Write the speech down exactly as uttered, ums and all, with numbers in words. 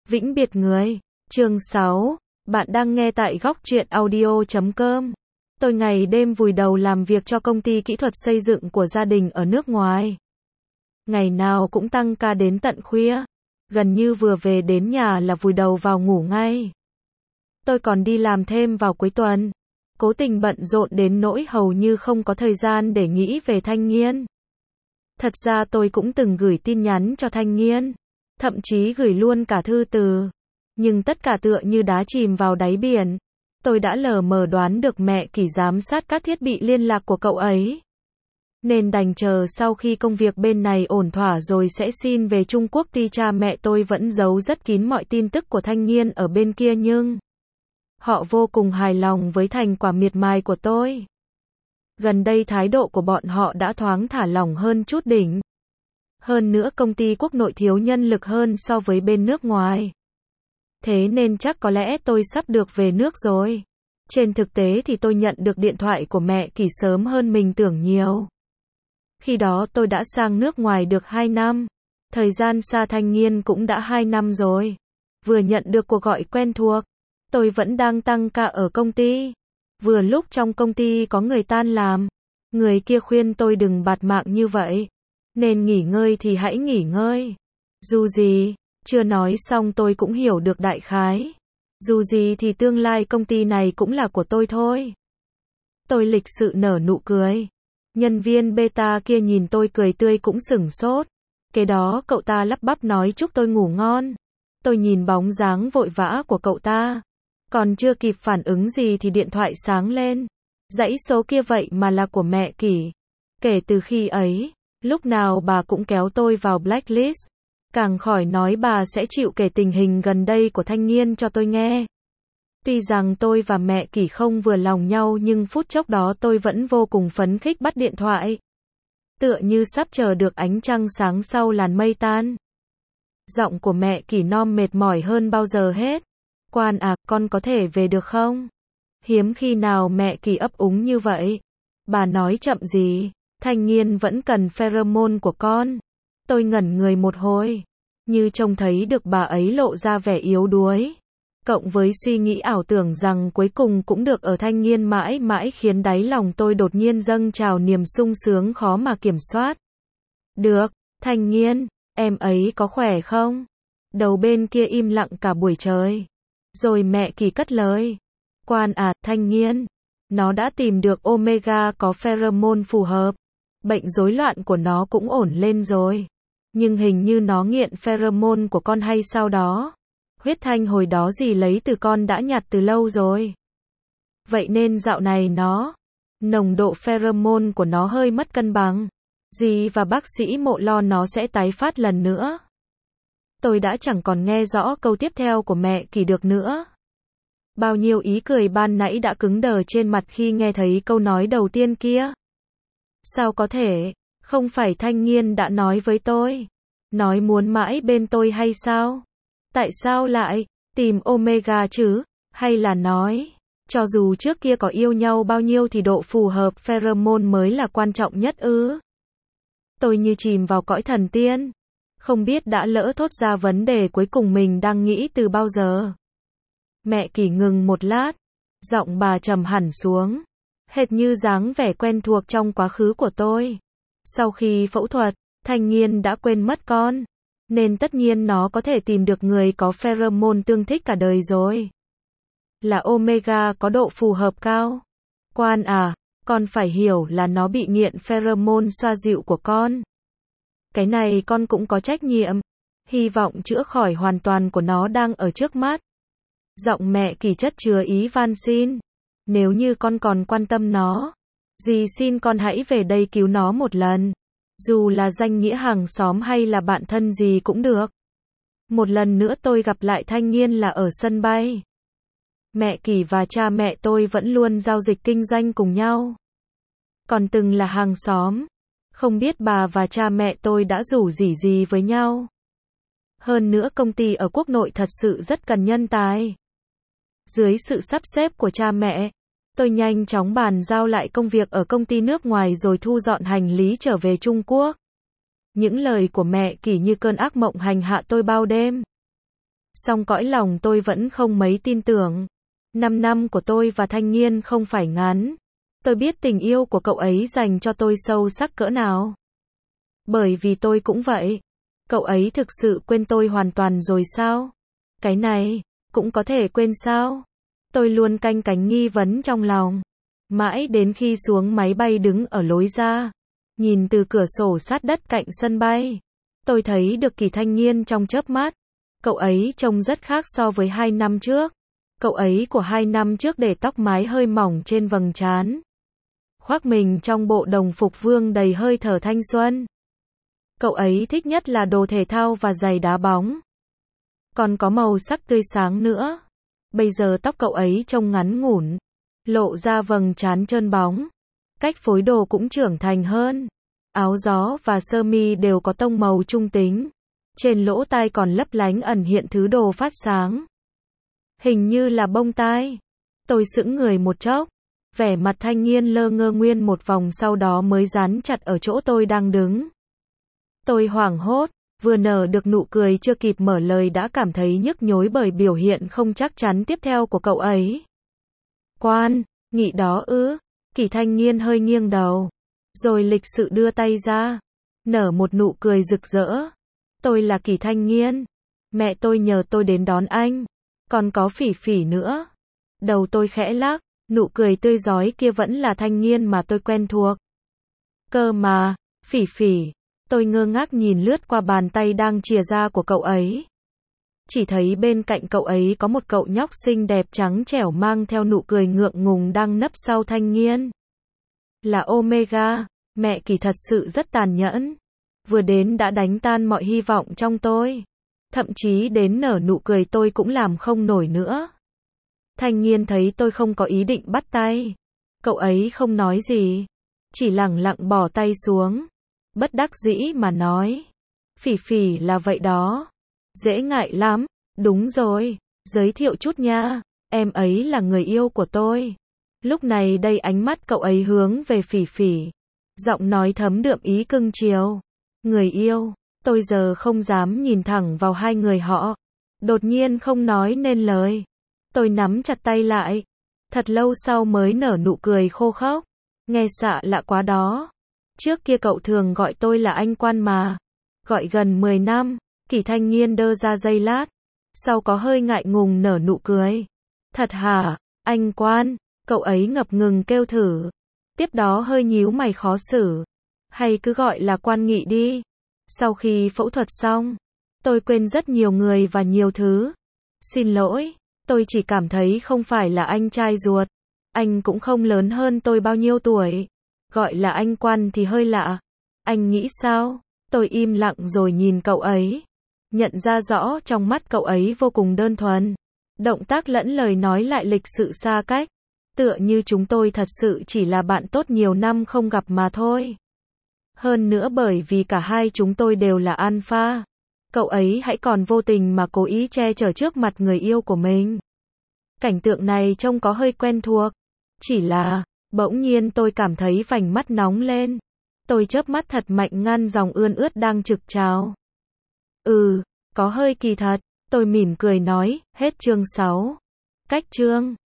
Vĩnh biệt người. Chương sáu. Bạn đang nghe tại góc truyện audio chấm com. Tôi ngày đêm vùi đầu làm việc cho công ty kỹ thuật xây dựng của gia đình ở nước ngoài. Ngày nào cũng tăng ca đến tận khuya. Gần như vừa về đến nhà là vùi đầu vào ngủ ngay. Tôi còn đi làm thêm vào cuối tuần. Cố tình bận rộn đến nỗi hầu như không có thời gian để nghĩ về Thanh Nghiên. Thật ra tôi cũng từng gửi tin nhắn cho Thanh Nghiên. Thậm chí gửi luôn cả thư từ. Nhưng tất cả tựa như đá chìm vào đáy biển. Tôi đã lờ mờ đoán được mẹ Kỳ giám sát các thiết bị liên lạc của cậu ấy. Nên đành chờ sau khi công việc bên này ổn thỏa rồi sẽ xin về Trung Quốc. Tuy cha mẹ tôi vẫn giấu rất kín mọi tin tức của Thanh Nghiên ở bên kia nhưng họ vô cùng hài lòng với thành quả miệt mài của tôi. Gần đây thái độ của bọn họ đã thoáng thả lỏng hơn chút đỉnh. Hơn nữa công ty quốc nội thiếu nhân lực hơn so với bên nước ngoài. Thế nên chắc có lẽ tôi sắp được về nước rồi. Trên thực tế thì tôi nhận được điện thoại của mẹ Kỳ sớm hơn mình tưởng nhiều. Khi đó tôi đã sang nước ngoài được hai năm. Thời gian xa Thanh Nghiên cũng đã hai năm rồi. Vừa nhận được cuộc gọi quen thuộc. Tôi vẫn đang tăng ca ở công ty. Vừa lúc trong công ty có người tan làm. Người kia khuyên tôi đừng bạt mạng như vậy. Nên nghỉ ngơi thì hãy nghỉ ngơi. Dù gì, chưa nói xong tôi cũng hiểu được đại khái. Dù gì thì tương lai công ty này cũng là của tôi thôi. Tôi lịch sự nở nụ cười. Nhân viên beta kia nhìn tôi cười tươi cũng sửng sốt. Kế đó cậu ta lắp bắp nói chúc tôi ngủ ngon. Tôi nhìn bóng dáng vội vã của cậu ta. Còn chưa kịp phản ứng gì thì điện thoại sáng lên. Dãy số kia vậy mà là của mẹ Kỳ. Kể từ khi ấy, lúc nào bà cũng kéo tôi vào blacklist. Càng khỏi nói bà sẽ chịu kể tình hình gần đây của Thanh Nghiên cho tôi nghe. Tuy rằng tôi và mẹ Kỳ không vừa lòng nhau nhưng phút chốc đó tôi vẫn vô cùng phấn khích bắt điện thoại. Tựa như sắp chờ được ánh trăng sáng sau làn mây tan. Giọng của mẹ Kỳ non mệt mỏi hơn bao giờ hết. Quan à, con có thể về được không? Hiếm khi nào mẹ Kỳ ấp úng như vậy. Bà nói chậm gì? Thanh Nghiên vẫn cần pheromone của con. Tôi ngẩn người một hồi. Như trông thấy được bà ấy lộ ra vẻ yếu đuối. Cộng với suy nghĩ ảo tưởng rằng cuối cùng cũng được ở Thanh Nghiên mãi mãi khiến đáy lòng tôi đột nhiên dâng trào niềm sung sướng khó mà kiểm soát. Được, Thanh Nghiên, em ấy có khỏe không? Đầu bên kia im lặng cả buổi trời. Rồi mẹ Kỳ cất lời. Quan à, Thanh Nghiên. Nó đã tìm được omega có pheromone phù hợp. Bệnh rối loạn của nó cũng ổn lên rồi. Nhưng hình như nó nghiện pheromone của con hay sao đó. Huyết thanh hồi đó dì lấy từ con đã nhạt từ lâu rồi. Vậy nên dạo này nó, nồng độ pheromone của nó hơi mất cân bằng. Dì và bác sĩ Mộ lo nó sẽ tái phát lần nữa. Tôi đã chẳng còn nghe rõ câu tiếp theo của mẹ Kỳ được nữa. Bao nhiêu ý cười ban nãy đã cứng đờ trên mặt khi nghe thấy câu nói đầu tiên kia. Sao có thể, không phải Thanh Nghiên đã nói với tôi. Nói muốn mãi bên tôi hay sao? Tại sao lại tìm omega chứ? Hay là nói, cho dù trước kia có yêu nhau bao nhiêu thì độ phù hợp pheromone mới là quan trọng nhất ư? Tôi như chìm vào cõi thần tiên. Không biết đã lỡ thốt ra vấn đề cuối cùng mình đang nghĩ từ bao giờ. Mẹ Kỳ ngừng một lát. Giọng bà trầm hẳn xuống. Hệt như dáng vẻ quen thuộc trong quá khứ của tôi. Sau khi phẫu thuật, Thanh Nghiên đã quên mất con. Nên tất nhiên nó có thể tìm được người có pheromone tương thích cả đời rồi. Là omega có độ phù hợp cao. Quan à, con phải hiểu là nó bị nghiện pheromone xoa dịu của con. Cái này con cũng có trách nhiệm. Hy vọng chữa khỏi hoàn toàn của nó đang ở trước mắt. Giọng mẹ Kỳ chất chứa ý van xin. Nếu như con còn quan tâm nó, dì xin con hãy về đây cứu nó một lần. Dù là danh nghĩa hàng xóm hay là bạn thân gì cũng được. Một lần nữa tôi gặp lại Thanh Nghiên là ở sân bay. Mẹ Kỳ và cha mẹ tôi vẫn luôn giao dịch kinh doanh cùng nhau. Còn từng là hàng xóm. Không biết bà và cha mẹ tôi đã rủ rỉ gì với nhau. Hơn nữa công ty ở quốc nội thật sự rất cần nhân tài. Dưới sự sắp xếp của cha mẹ, tôi nhanh chóng bàn giao lại công việc ở công ty nước ngoài rồi thu dọn hành lý trở về Trung Quốc. Những lời của mẹ Kỳ như cơn ác mộng hành hạ tôi bao đêm. Song cõi lòng tôi vẫn không mấy tin tưởng. Năm năm của tôi và Thanh Nghiên không phải ngắn. Tôi biết tình yêu của cậu ấy dành cho tôi sâu sắc cỡ nào. Bởi vì tôi cũng vậy. Cậu ấy thực sự quên tôi hoàn toàn rồi sao? Cái này, cũng có thể quên sao? Tôi luôn canh cánh nghi vấn trong lòng. Mãi đến khi xuống máy bay đứng ở lối ra, nhìn từ cửa sổ sát đất cạnh sân bay, tôi thấy được Kỳ Thanh Nghiên trong chớp mắt. Cậu ấy trông rất khác so với hai năm trước. Cậu ấy của hai năm trước để tóc mái hơi mỏng trên vầng trán, khoác mình trong bộ đồng phục vương đầy hơi thở thanh xuân. Cậu ấy thích nhất là đồ thể thao và giày đá bóng. Còn có màu sắc tươi sáng nữa. Bây giờ tóc cậu ấy trông ngắn ngủn, lộ ra vầng trán trơn bóng. Cách phối đồ cũng trưởng thành hơn. Áo gió và sơ mi đều có tông màu trung tính. Trên lỗ tai còn lấp lánh ẩn hiện thứ đồ phát sáng. Hình như là bông tai. Tôi sững người một chốc. Vẻ mặt Thanh Nghiên lơ ngơ nguyên một vòng sau đó mới dán chặt ở chỗ tôi đang đứng. Tôi hoảng hốt, vừa nở được nụ cười chưa kịp mở lời đã cảm thấy nhức nhối bởi biểu hiện không chắc chắn tiếp theo của cậu ấy. Quan, nghị đó ư? Kỳ Thanh Nghiên hơi nghiêng đầu, rồi lịch sự đưa tay ra, nở một nụ cười rực rỡ. Tôi là Kỳ Thanh Nghiên. Mẹ tôi nhờ tôi đến đón anh. Còn có Phỉ Phỉ nữa. Đầu tôi khẽ lắc, nụ cười tươi rói kia vẫn là Thanh Nghiên mà tôi quen thuộc. Cơ mà, Phỉ Phỉ. Tôi ngơ ngác nhìn lướt qua bàn tay đang chìa ra của cậu ấy. Chỉ thấy bên cạnh cậu ấy có một cậu nhóc xinh đẹp trắng trẻo mang theo nụ cười ngượng ngùng đang nấp sau Thanh Nghiên. Là Omega, mẹ Kỳ thật sự rất tàn nhẫn. Vừa đến đã đánh tan mọi hy vọng trong tôi. Thậm chí đến nở nụ cười tôi cũng làm không nổi nữa. Thanh Nghiên thấy tôi không có ý định bắt tay. Cậu ấy không nói gì. Chỉ lẳng lặng bỏ tay xuống. Bất đắc dĩ mà nói. Phỉ Phỉ là vậy đó. Dễ ngại lắm. Đúng rồi. Giới thiệu chút nha. Em ấy là người yêu của tôi. Lúc này đây ánh mắt cậu ấy hướng về Phỉ Phỉ. Giọng nói thấm đượm ý cưng chiều. Người yêu. Tôi giờ không dám nhìn thẳng vào hai người họ. Đột nhiên không nói nên lời. Tôi nắm chặt tay lại. Thật lâu sau mới nở nụ cười khô khốc. Nghe xạ lạ quá đó. Trước kia cậu thường gọi tôi là anh Quan mà. Gọi gần mười năm. Kỳ Thanh Nghiên đơ ra giây lát. Sau có hơi ngại ngùng nở nụ cười. Thật hả, anh Quan? Cậu ấy ngập ngừng kêu thử. Tiếp đó hơi nhíu mày khó xử. Hay cứ gọi là Quan Nghị đi. Sau khi phẫu thuật xong, tôi quên rất nhiều người và nhiều thứ. Xin lỗi, tôi chỉ cảm thấy không phải là anh trai ruột. Anh cũng không lớn hơn tôi bao nhiêu tuổi. Gọi là anh Quan thì hơi lạ. Anh nghĩ sao? Tôi im lặng rồi nhìn cậu ấy. Nhận ra rõ trong mắt cậu ấy vô cùng đơn thuần. Động tác lẫn lời nói lại lịch sự xa cách. Tựa như chúng tôi thật sự chỉ là bạn tốt nhiều năm không gặp mà thôi. Hơn nữa bởi vì cả hai chúng tôi đều là alpha. Cậu ấy hãy còn vô tình mà cố ý che chở trước mặt người yêu của mình. Cảnh tượng này trông có hơi quen thuộc. Chỉ là, bỗng nhiên tôi cảm thấy vành mắt nóng lên. Tôi chớp mắt thật mạnh ngăn dòng ươn ướt đang trực trào. Ừ, có hơi kỳ thật. Tôi mỉm cười nói, hết chương sáu. Cách chương.